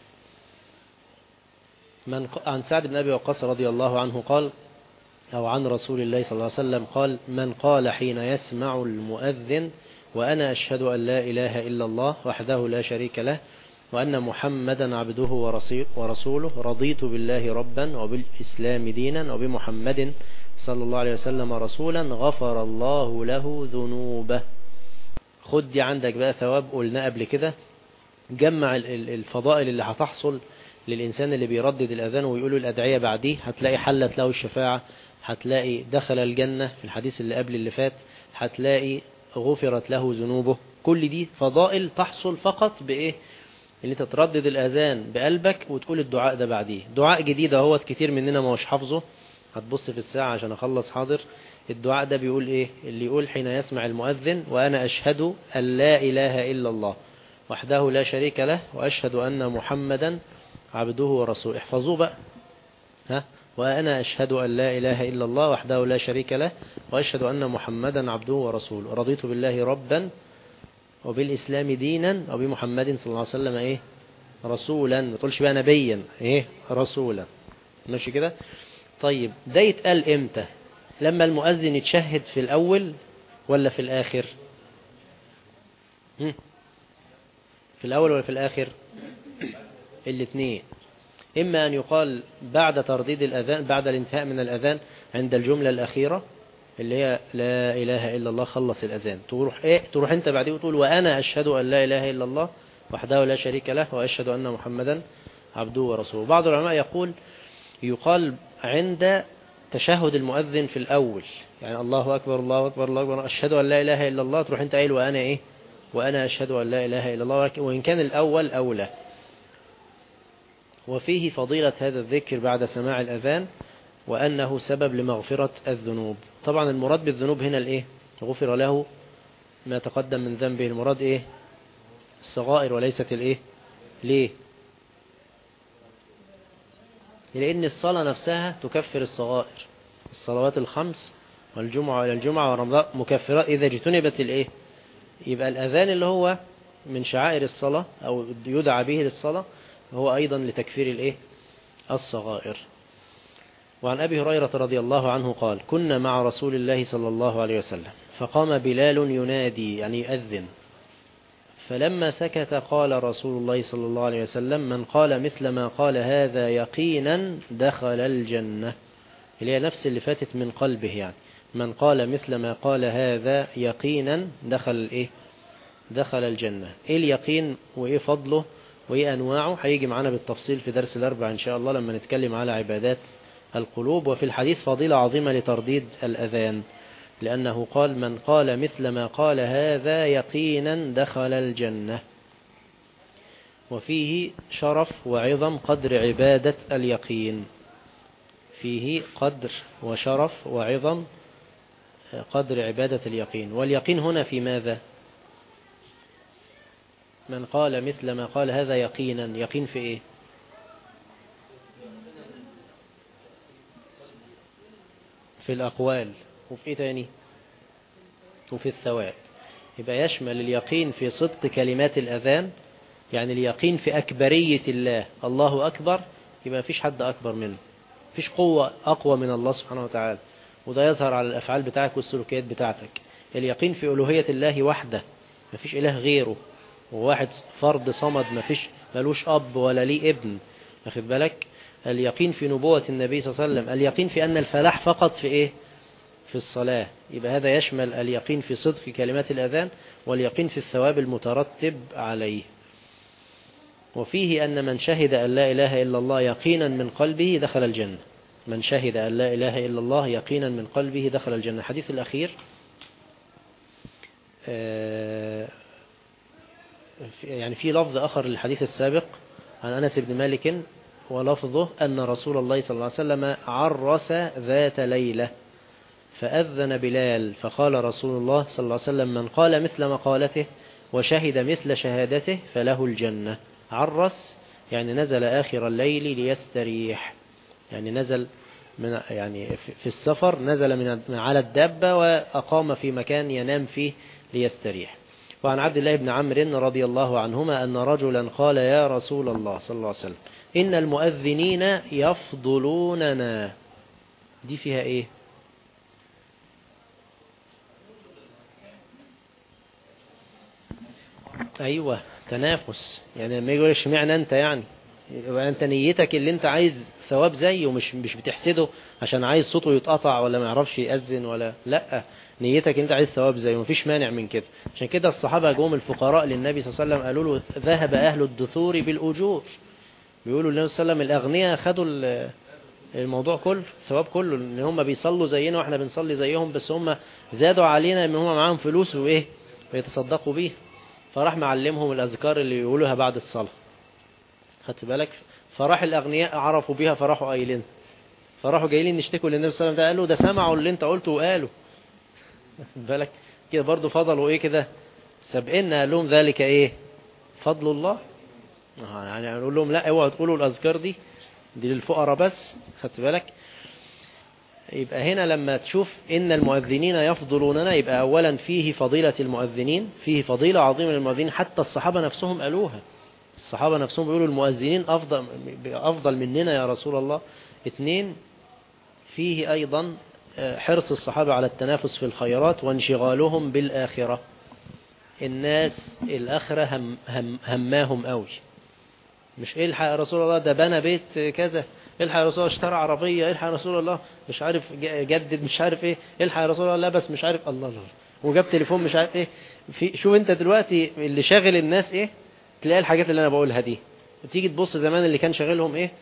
عن سعد بن أبي وقاص رضي الله عنه قال، أو عن رسول الله صلى الله عليه وسلم قال: من قال حين يسمع المؤذن وأنا أشهد أن لا إله إلا الله وحده لا شريك له وأن محمدا عبده ورسوله رضيت بالله ربا وبالإسلام دينا وبمحمد صلى الله عليه وسلم رسولا غفر الله له ذنوبه. خد دي عندك بقى ثواب قلنا قبل كده، جمع الفضائل اللي هتحصل للإنسان اللي بيردد الأذان ويقولوا الأدعية بعديه، هتلاقي حلت له الشفاعة، هتلاقي دخل الجنة في الحديث اللي قبل اللي فات، هتلاقي غفرت له ذنوبه. كل دي فضائل تحصل فقط بإيه؟ اللي تتردد الأذان بقلبك وتقول الدعاء ده بعديه. دعاء جديد اهوت كتير مننا ما هوش حافظه، هتبص في الساعة عشان أخلص حاضر. الدعاء ده بيقول إيه؟ اللي يقول حين يسمع المؤذن وأنا أشهد أن لا إله إلا الله وحده لا شريك له وأشهد أن محمدا عبده ورسوله. احفظوه بقى. ها؟ وأنا أشهد أن لا إله إلا الله وحده لا شريك له وأشهد أن محمدا عبده ورسوله رضيت بالله ربا وبالإسلام دينا وبمحمد صلى الله عليه وسلم إيه؟ رسولا. ما تقولش بقى نبيا، إيه؟ رسولا. ماشي كده؟ طيب ده يتقال إمتى؟ لما المؤذن يتشهد في الأول ولا في الآخر؟ في الأول ولا في الآخر؟ الاثنين. إما أن يقال بعد ترديد الأذان، بعد الانتهاء من الأذان عند الجملة الأخيرة اللي هي لا إله إلا الله، خلص الأذان، تروح أنت بعديه وتقول وأنا أشهد أن لا إله إلا الله وحده لا شريك له وأشهد أن محمدا عبده ورسوله. بعض العلماء يقال عند تشهد المؤذن في الأول، يعني الله أكبر الله أكبر الله أكبر أشهد أن لا إله إلا الله، تروح أنت قايل وأنا إيه؟ وأنا أشهد أن لا إله إلا الله، وإن كان الأول أولى. وفيه فضيلة هذا الذكر بعد سماع الأذان وأنه سبب لمغفرة الذنوب. طبعا المراد بالذنوب هنا الإيه؟ غفر له ما تقدم من ذنبه. المراد إيه؟ الصغائر وليست الإيه؟ ليه؟ لأن الصلاة نفسها تكفر الصغائر. الصلوات الخمس والجمعة إلى الجمعة ورمضان مكفرات إذا اجتنبت الإيه؟ يبقى الأذان اللي هو من شعائر الصلاة أو يدعى به للصلاة هو أيضا لتكفير الإيه؟ الصغائر. وعن أبي هريرة رضي الله عنه قال كنا مع رسول الله صلى الله عليه وسلم فقام بلال ينادي يعني يؤذن، فلما سكت قال رسول الله صلى الله عليه وسلم من قال مثل ما قال هذا يقينا دخل الجنة، اللي هي نفس اللي فاتت من قلبه، يعني من قال مثل ما قال هذا يقينا دخل الإيه؟ دخل الجنة. إيه اليقين وإيه فضله وإيه أنواعه؟ هيجي معنا بالتفصيل في درس الأربع إن شاء الله لما نتكلم على عبادات القلوب. وفي الحديث فضيلة عظيمة لترديد الأذان، لأنه قال من قال مثل ما قال هذا يقينا دخل الجنة. وفيه شرف وعظم قدر عبادة اليقين، فيه قدر وشرف وعظم قدر عبادة اليقين. واليقين هنا في ماذا؟ من قال مثل ما قال هذا يقينا، يقين في إيه؟ في الأقوال، وفي إيه تاني؟ وفي الثواب. يبقى يشمل اليقين في صدق كلمات الأذان، يعني اليقين في أكبرية الله، الله أكبر، يبقى مفيش حد أكبر منه، مفيش قوة أقوى من الله سبحانه وتعالى، وده يظهر على الأفعال بتاعك والسلوكيات بتاعتك. اليقين في ألوهية الله وحده، مفيش إله غيره، وواحد فرد صمد، ملوش أب ولا ليه ابن، واخد بالك؟ اليقين في نبوة النبي صلى الله عليه وسلم، اليقين في أن الفلاح فقط في إيه؟ في الصلاة. يبقى هذا يشمل اليقين في صدق كلمات الأذان واليقين في الثواب المترتب عليه. وفيه أن من شهد أن لا إله إلا الله يقينا من قلبه دخل الجنة. من شهد أن لا إله إلا الله يقينا من قلبه دخل الجنة. الحديث الأخير يعني في لفظ آخر للحديث السابق عن أنس بن مالك، ولفظه أن رسول الله صلى الله عليه وسلم عرس ذات ليلة فأذن بلال فقال رسول الله صلى الله عليه وسلم من قال مثل مقالته وشهد مثل شهادته فله الجنة. عرس يعني نزل آخر الليل ليستريح، يعني نزل يعني في السفر، نزل من على الدابة وأقام في مكان ينام فيه ليستريح. وعن عبد الله بن عمرو رضي الله عنهما أن رجلا قال يا رسول الله صلى الله عليه وسلم إن المؤذنين يفضلوننا. دي فيها إيه؟ أيوة، تنافس. يعني لما يقول اشمعنى أنت، يعني يبقى أنت نيتك اللي أنت عايز ثواب زيه، مش بتحسده عشان عايز صوته يتقطع ولا ما يعرفش يأذن ولا لا، نيتك أنت عايز ثواب زيه، مفيش مانع من كده. عشان كده الصحابة جم الفقراء للنبي صلى الله عليه وسلم قالوا له ذهب أهل الدثور بالأجور. بيقولوا للنبي صلى الله عليه وسلم الأغنياء خدوا الموضوع كله، الثواب كله، ان هم بيصلوا زينا واحنا بنصلي زيهم، بس هم زادوا علينا ان هم معاهم فلوس وايه ويتصدقوا بيه. فراح معلمهم الأذكار اللي يقولوها بعد الصلاة، خدت بالك؟ فراح الأغنياء عرفوا بيها فراحوا قايلين، فراحوا جايين يشتكوا للنبي صلى الله عليه وسلم، ده قالوا ده سمعوا اللي انت قلته وقالوا. بالك كده برضو فضلوا ايه كده سابقنا، قال لهم ذلك ايه فضل الله. يعني نقول لهم لا اوعوا تقولوا الاذكار دي للفقراء بس، خدت بالك. يبقى هنا لما تشوف ان المؤذنين يفضلوننا، يبقى اولا فيه فضيلة المؤذنين، فيه فضيلة عظيمة للمؤذنين، حتى الصحابة نفسهم قالوها. الصحابة نفسهم بيقولوا المؤذنين افضل مننا يا رسول الله. 2 فيه ايضا حرص الصحابة على التنافس في الخيرات وانشغالهم بالآخرة. الناس الآخرة هماهم قوي، مش الحق يا رسول الله ده بنى بيت كذا، الحق يا رسول الله اشترى عربية، الحق يا رسول الله مش عارف جدد مش عارف ايه، الحق يا رسول الله لبس مش عارف الله وجاب تليفون مش عارف ايه. شوف انت دلوقتي اللي شاغل الناس ايه، تلاقي الحاجات اللي انا بقولها دي. تيجي تبص زمان اللي كان شاغلهم ايه،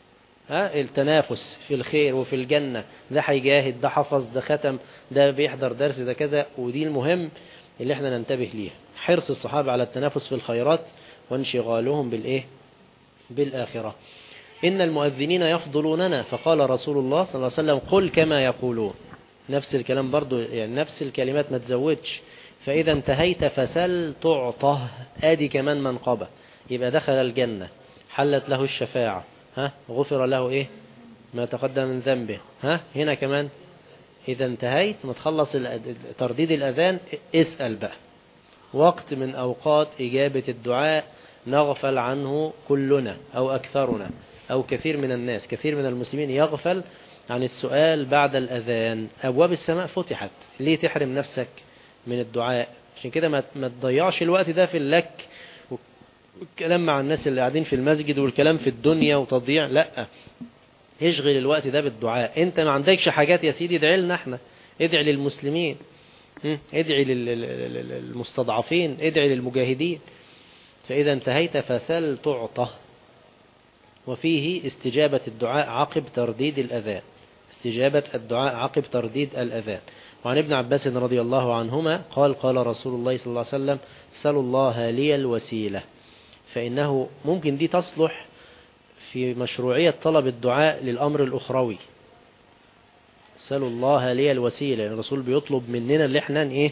التنافس في الخير وفي الجنة، ده هيجاهد، ده حفظ، ده ختم، ده بيحضر درس، ده كذا. ودي المهم اللي احنا ننتبه ليها، حرص الصحابة على التنافس في الخيرات وانشغالهم بالآخرة. إن المؤذنين يفضلوننا، فقال رسول الله صلى الله عليه وسلم قل كما يقولون. نفس الكلام برضو، يعني نفس الكلمات ما تزودش. فإذا انتهيت فسل تعطه، آدي كمان منقبة، يبقى دخل الجنة، حلت له الشفاعة، غفر له ايه ما تقدم من ذنبه. هنا كمان إذا انتهيت ما تخلص ترديد الأذان اسأل بقى. وقت من أوقات إجابة الدعاء نغفل عنه كلنا أو أكثرنا أو كثير من الناس، كثير من المسلمين يغفل عن السؤال بعد الأذان. أبواب السماء فتحت، ليه تحرم نفسك من الدعاء؟ عشان كده ما تضيعش الوقت ده في اللك والكلام مع الناس اللي قاعدين في المسجد والكلام في الدنيا وتضييع. لا، اشغل الوقت ده بالدعاء. انت ما عندكش حاجات يا سيدي، ادعي لنا احنا، ادعي للمسلمين، ادعي للمستضعفين، ادعي للمجاهدين. فإذا انتهيت فسل تعطه. وفيه استجابة الدعاء عقب ترديد الأذان، استجابة الدعاء عقب ترديد الأذان. وعن ابن عباس رضي الله عنهما قال قال رسول الله صلى الله عليه وسلم سلوا الله لي الوسيلة. فإنه ممكن دي تصلح في مشروعية طلب الدعاء للأمر الأخروي. سلوا الله لي الوسيلة، يعني الرسول بيطلب مننا اللي احنا ايه.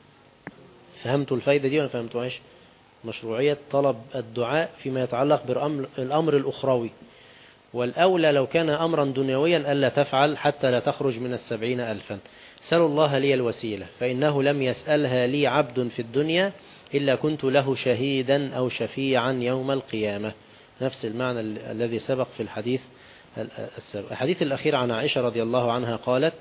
فهمتوا الفايدة دي ولا فهمتوهاش؟ مشروعية طلب الدعاء فيما يتعلق بالأمر الأخروي. والأولى لو كان أمرا دنيويا ألا تفعل حتى لا تخرج من 70,000. سلوا الله لي الوسيلة، فإنه لم يسألها لي عبد في الدنيا إلا كنت له شهيدا أو شفيعا يوم القيامة. نفس المعنى الذي سبق في الحديث السابق. الحديث الأخير عن عائشة رضي الله عنها قالت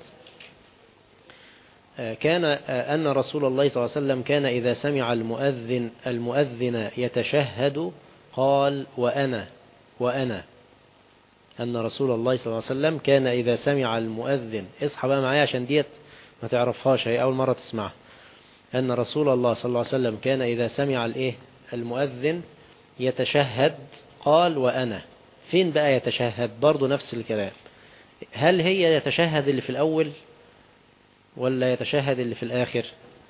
كان أن رسول الله صلى الله عليه وسلم كان إذا سمع المؤذن يتشهد قال وأنا. أن رسول الله صلى الله عليه وسلم كان إذا سمع المؤذن، اصحى بقى معايا عشان ديت ما تعرفهاش، هي أول مرة تسمعها. أن رسول الله صلى الله عليه وسلم كان إذا سمع المؤذن يتشهد قال وأنا. فين بقى يتشهد؟ برضو نفس الكلام. هل هي يتشهد اللي في الأول ولا يتشهد اللي في الآخر؟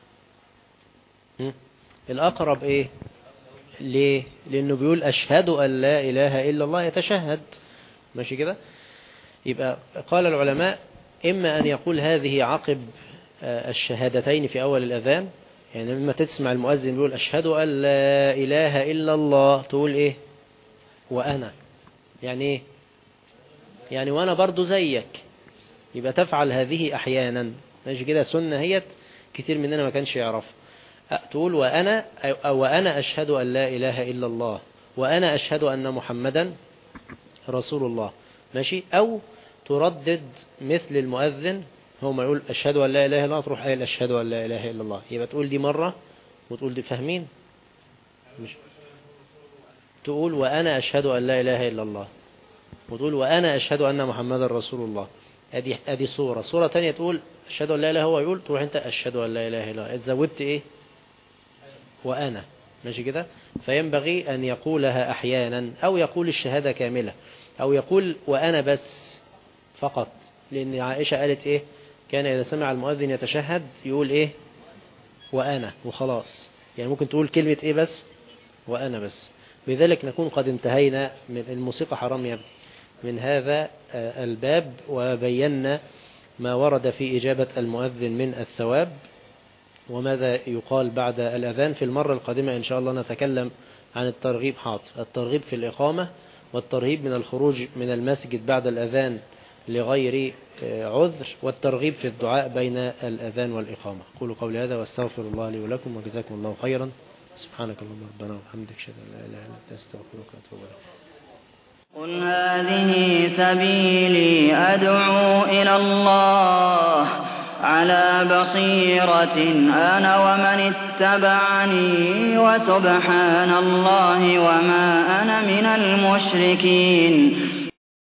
الأقرب إيه؟ ليه؟ لأنه بيقول أشهد أن لا إله إلا الله، يتشهد، ماشي كده. يبقى قال العلماء إما أن يقول هذه عقب الشهادتين في أول الأذان، يعني لما تسمع المؤذن بيقول أشهد أن لا إله إلا الله تقول إيه؟ وأنا. يعني إيه؟ يعني وأنا برضو زيك. يبقى تفعل هذه أحيانا، ماشي كده، سنة هي كتير مننا ما كانش يعرف. تقول وأنا أشهد أن لا إله إلا الله، وأنا أشهد أن محمدا رسول الله، ماشي. أو تردد مثل المؤذن، هو ما يقول أشهد أن لا إله إلا الله تروح قايل أشهد أن لا إله إلا الله. يبقى تقول دي مرة وتقول دي، فاهمين؟ مش تقول وأنا أشهد أن لا إله إلا الله وتقول وأنا أشهد أن محمدا رسول الله. أدي صورة تانية تقول أشهد أن لا إله، هو يقول تروح أنت أشهد أن لا إله إلا الله، اتزودت إيه؟ وأنا، ماشي كده. فينبغي أن يقولها أحيانا، أو يقول الشهادة كاملة، أو يقول وأنا بس فقط. لأن عائشة قالت إيه؟ كان إذا سمع المؤذن يتشهد يقول إيه؟ وأنا وخلاص. يعني ممكن تقول كلمة إيه بس؟ وأنا بس. بذلك نكون قد انتهينا من الموسيقى حرام يا ابني. من هذا الباب، وبينا ما ورد في إجابة المؤذن من الثواب وماذا يقال بعد الأذان. في المرة القادمة إن شاء الله نتكلم عن الترغيب، الترغيب في الإقامة، والترهيب من الخروج من المسجد بعد الأذان لغير عذر، والترغيب في الدعاء بين الأذان والإقامة. قولوا قولي هذا واستغفر الله لي ولكم وجزاكم الله خيرا. سبحانك اللهم ربنا وبحمدك أشهد أن لا إله إلا أنت أستغفرك وأتوب إليك. قل هذه سبيلي أدعو إلى الله على بصيرة أنا ومن اتبعني وسبحان الله وما أنا من المشركين.